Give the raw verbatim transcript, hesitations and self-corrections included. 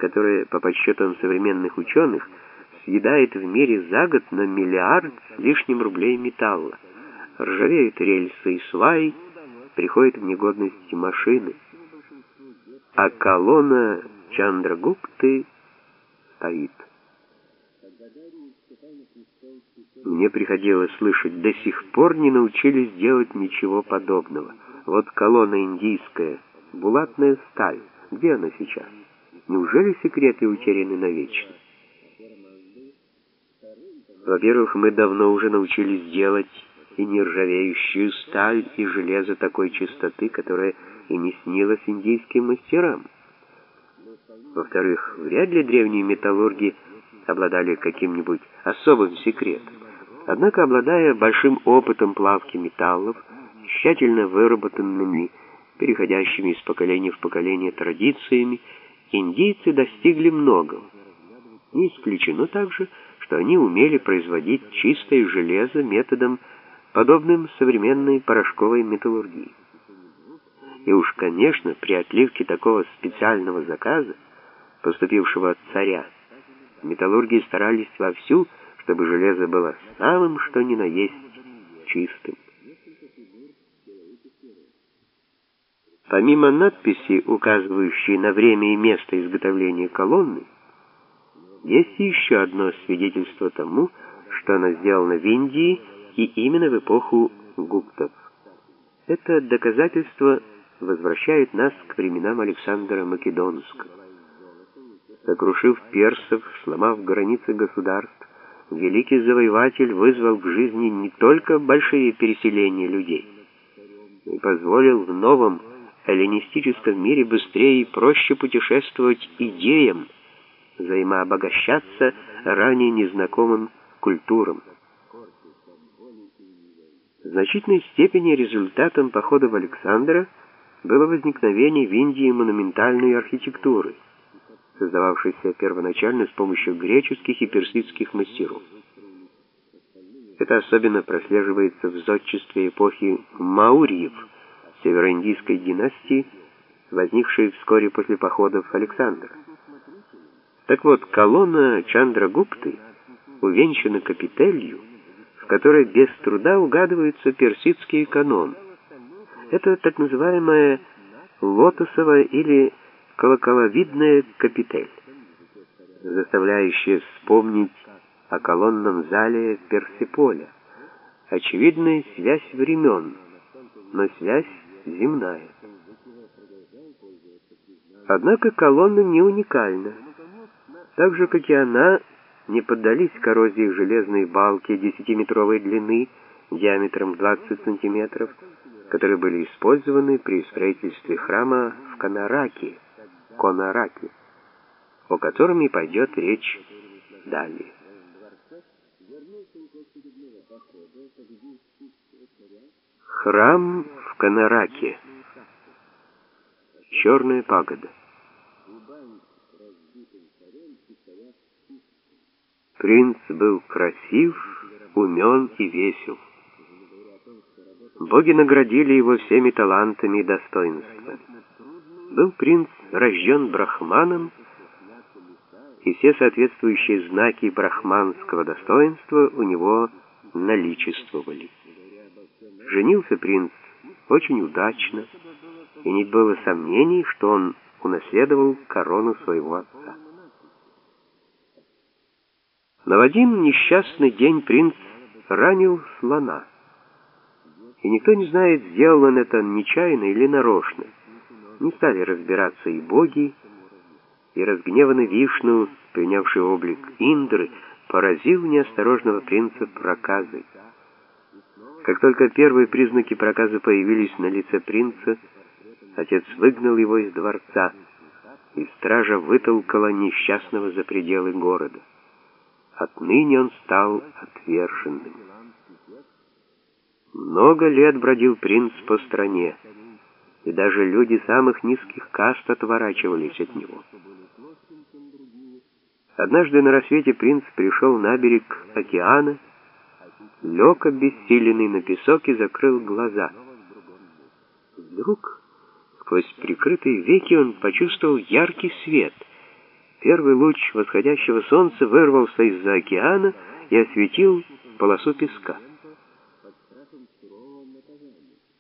которое, по подсчетам современных ученых, съедает в мире за год на миллиард с лишним рублей металла. Ржавеют рельсы и сваи, приходят в негодность машины. А колонна Чандрагупты стоит. Мне приходилось слышать, до сих пор не научились делать ничего подобного. Вот колонна индийская, булатная сталь. Где она сейчас? Неужели секреты утеряны навечно? Во-первых, мы давно уже научились делать и нержавеющую сталь, и железо такой чистоты, которая и не снилась индийским мастерам. Во-вторых, вряд ли древние металлурги обладали каким-нибудь особым секретом. Однако, обладая большим опытом плавки металлов, тщательно выработанными, переходящими из поколения в поколение традициями, индийцы достигли многого. Не исключено также, что они умели производить чистое железо методом, подобным современной порошковой металлургии. И уж, конечно, при отливке такого специального заказа, поступившего от царя, металлурги старались вовсю, чтобы железо было самым что ни на есть чистым. Помимо надписи, указывающей на время и место изготовления колонны, есть еще одно свидетельство тому, что она сделана в Индии и именно в эпоху гуптов. Это доказательство возвращает нас к временам Александра Македонского. Сокрушив персов, сломав границы государств, великий завоеватель вызвал к жизни не только большие переселения людей, но и позволил в новом эллинистическом мире быстрее и проще путешествовать идеям, взаимообогащаться ранее незнакомым культурам. В значительной степени результатом походов Александра было возникновение в Индии монументальной архитектуры, создававшейся первоначально с помощью греческих и персидских мастеров. Это особенно прослеживается в зодчестве эпохи Маурьев, североиндийской династии, возникшей вскоре после походов Александра. Так вот, колонна Чандрагупты увенчана капителью, в которой без труда угадывается персидский канон. Это так называемая лотосовая или колоколовидная капитель, заставляющая вспомнить о колонном зале Персеполя. Очевидная связь времен, но связь земная. Однако колонна не уникальна. Так же, как и она, не поддались коррозии железные балки десятиметровой длины, диаметром двадцать сантиметров, которые были использованы при строительстве храма в Конараке, Конараке, о котором и пойдет речь далее. Храм в Конараке. Черная пагода. Принц был красив, умен и весел. Боги наградили его всеми талантами и достоинствами. Был принц рожден брахманом, и все соответствующие знаки брахманского достоинства у него наличествовали. Женился принц очень удачно, и не было сомнений, что он унаследовал корону своего отца. Но в один несчастный день принц ранил слона. И никто не знает, сделал он это нечаянно или нарочно. Не стали разбираться и боги, и разгневанный Вишну, принявший облик Индры, поразил неосторожного принца проказой. Как только первые признаки проказа появились на лице принца, отец выгнал его из дворца, и стража вытолкала несчастного за пределы города. Отныне он стал отверженным. Много лет бродил принц по стране, и даже люди самых низких каст отворачивались от него. Однажды на рассвете принц пришел на берег океана, лег обессиленный на песок и закрыл глаза. Вдруг сквозь прикрытые веки он почувствовал яркий свет. Первый луч восходящего солнца вырвался из-за океана и осветил полосу песка.